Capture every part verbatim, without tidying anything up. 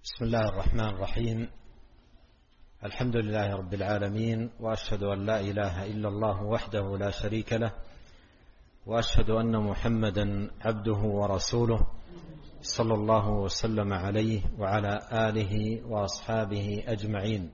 بسم الله الرحمن الرحيم. الحمد لله رب العالمين، وأشهد أن لا إله إلا الله وحده لا شريك له، وأشهد أن محمدا عبده ورسوله صلى الله وسلم عليه وعلى آله وأصحابه أجمعين.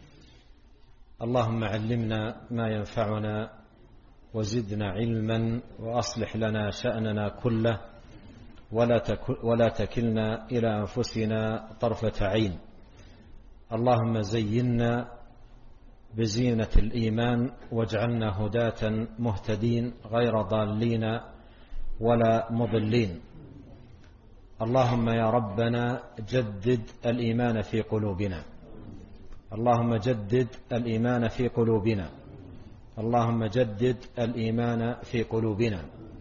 اللهم علمنا ما ينفعنا وزدنا علما، وأصلح لنا شأننا كله، ولا تكلنا إلى أنفسنا طرفة عين. اللهم زينا بزينة الإيمان، واجعلنا هداة مهتدين غير ضالين ولا مضلين. اللهم يا ربنا جدد الإيمان في قلوبنا، اللهم جدد الإيمان في قلوبنا، اللهم جدد الإيمان في قلوبنا.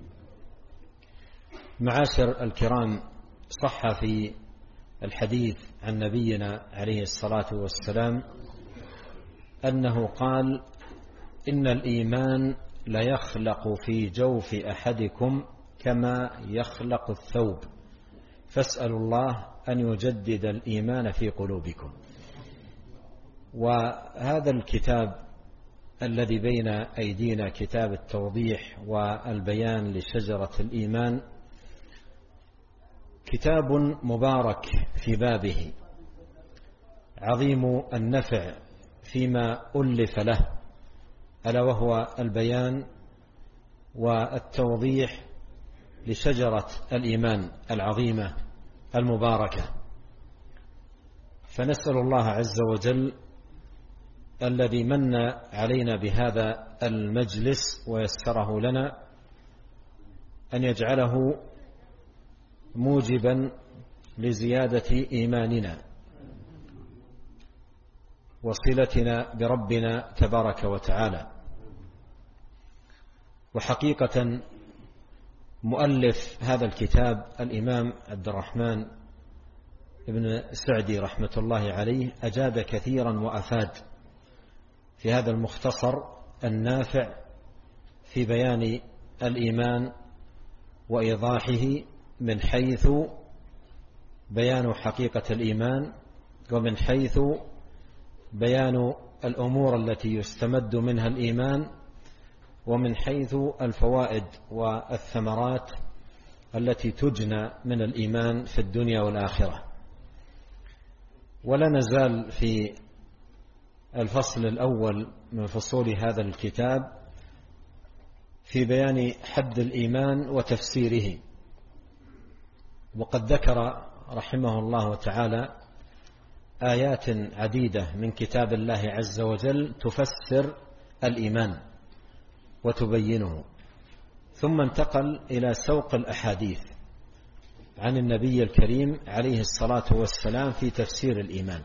معاشر الكرام، صح في الحديث عن نبينا عليه الصلاة والسلام أنه قال: إن الإيمان ليخلق في جوف أحدكم كما يخلق الثوب، فاسألوا الله أن يجدد الإيمان في قلوبكم. وهذا الكتاب الذي بين أيدينا، كتاب التوضيح والبيان لشجرة الإيمان، كتاب مبارك في بابه، عظيم النفع فيما ألف له، ألا وهو البيان والتوضيح لشجرة الإيمان العظيمة المباركة. فنسأل الله عز وجل الذي من علينا بهذا المجلس ويسره لنا أن يجعله موجبا لزيادة إيماننا وصلتنا بربنا تبارك وتعالى. وحقيقة مؤلف هذا الكتاب الإمام عبد الرحمن بن سعدي رحمة الله عليه أجاد كثيرا وأفاد في هذا المختصر النافع في بيان الإيمان وإيضاحه، من حيث بيان حقيقة الإيمان، ومن حيث بيان الأمور التي يستمد منها الإيمان، ومن حيث الفوائد والثمرات التي تجنى من الإيمان في الدنيا والآخرة. ولا نزال في الفصل الأول من فصول هذا الكتاب في بيان حد الإيمان وتفسيره. وقد ذكر رحمه الله تعالى آيات عديدة من كتاب الله عز وجل تفسر الإيمان وتبينه، ثم انتقل إلى سوق الأحاديث عن النبي الكريم عليه الصلاة والسلام في تفسير الإيمان.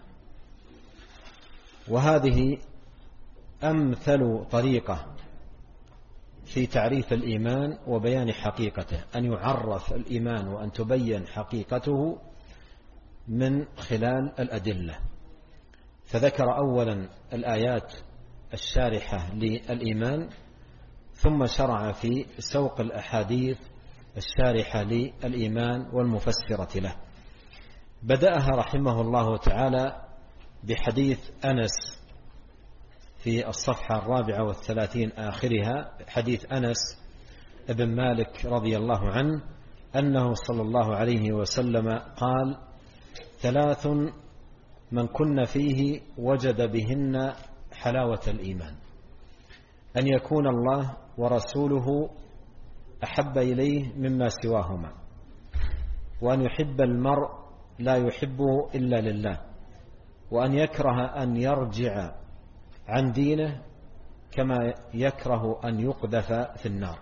وهذه أمثل طريقة في تعريف الإيمان وبيان حقيقته، أن يعرف الإيمان وأن تبين حقيقته من خلال الأدلة. فذكر أولا الآيات الشارحة للإيمان، ثم شرع في سوق الأحاديث الشارحة للإيمان والمفسرة له. بدأها رحمه الله تعالى بحديث أنس في الصفحة الرابعة والثلاثين آخرها، حديث أنس بن مالك رضي الله عنه أنه صلى الله عليه وسلم قال: ثلاث من كن فيه وجد بهن حلاوة الإيمان: أن يكون الله ورسوله أحب إليه مما سواهما، وأن يحب المرء لا يحبه إلا لله، وأن يكره أن يرجع عن دينه كما يكره أن يقذف في النار.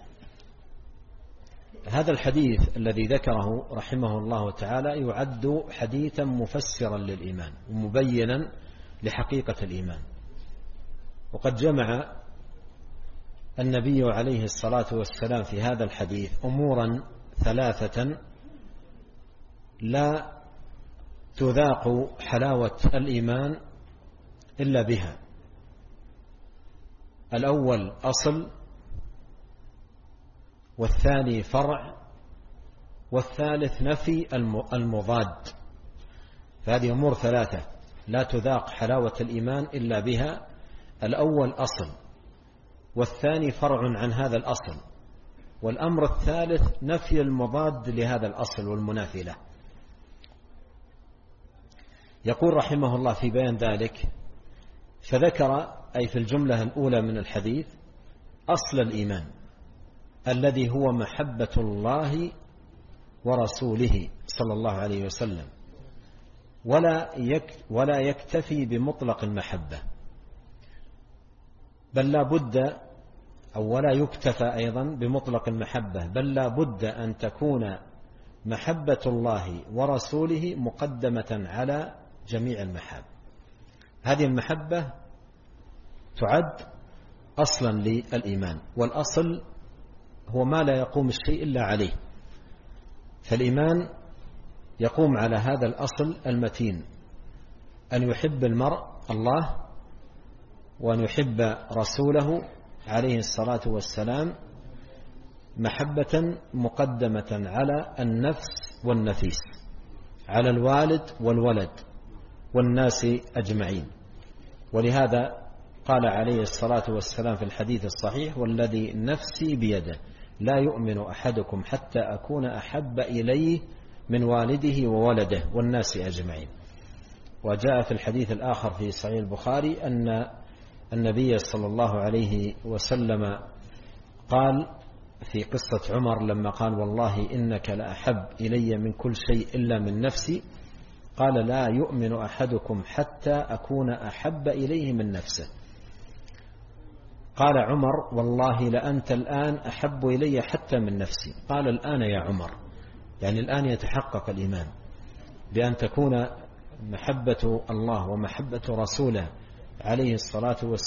هذا الحديث الذي ذكره رحمه الله تعالى يعد حديثا مفسرا للإيمان ومبينا لحقيقة الإيمان. وقد جمع النبي عليه الصلاة والسلام في هذا الحديث أمورا ثلاثة لا تذاق حلاوة الإيمان إلا بها. الأول أصل، والثاني فرع، والثالث نفي المضاد. فهذه أمور ثلاثة لا تذاق حلاوة الإيمان إلا بها. الأول أصل، والثاني فرع عن هذا الأصل، والأمر الثالث نفي المضاد لهذا الأصل والمنافي له. يقول رحمه الله في بيان ذلك: فذكر أي في الجملة الأولى من الحديث أصل الإيمان الذي هو محبة الله ورسوله صلى الله عليه وسلم، ولا ولا يكتفي بمطلق المحبة، بل لا بد أو ولا يكتفى أيضا بمطلق المحبة، بل لا بد أن تكون محبة الله ورسوله مقدمة على جميع المحاب. هذه المحبة تعد أصلا للإيمان، والأصل هو ما لا يقوم الشيء إلا عليه، فالإيمان يقوم على هذا الأصل المتين، أن يحب المرء الله وأن يحب رسوله عليه الصلاة والسلام محبة مقدمة على النفس والنفيس، على الوالد والولد والناس أجمعين. ولهذا قال عليه الصلاة والسلام في الحديث الصحيح: والذي نفسي بيده لا يؤمن أحدكم حتى أكون أحب إليه من والده وولده والناس أجمعين. وجاء في الحديث الآخر في صحيح البخاري أن النبي صلى الله عليه وسلم قال في قصة عمر لما قال: والله إنك لأحب إلي من كل شيء إلا من نفسي، قال: لا يؤمن أحدكم حتى أكون أحب إليه من نفسه. قال عمر: والله لأنت الآن أحب إلي حتى من نفسي. قال: الآن يا عمر، يعني الآن يتحقق الإيمان بأن تكون محبة الله ومحبة رسوله عليه الصلاة والسلام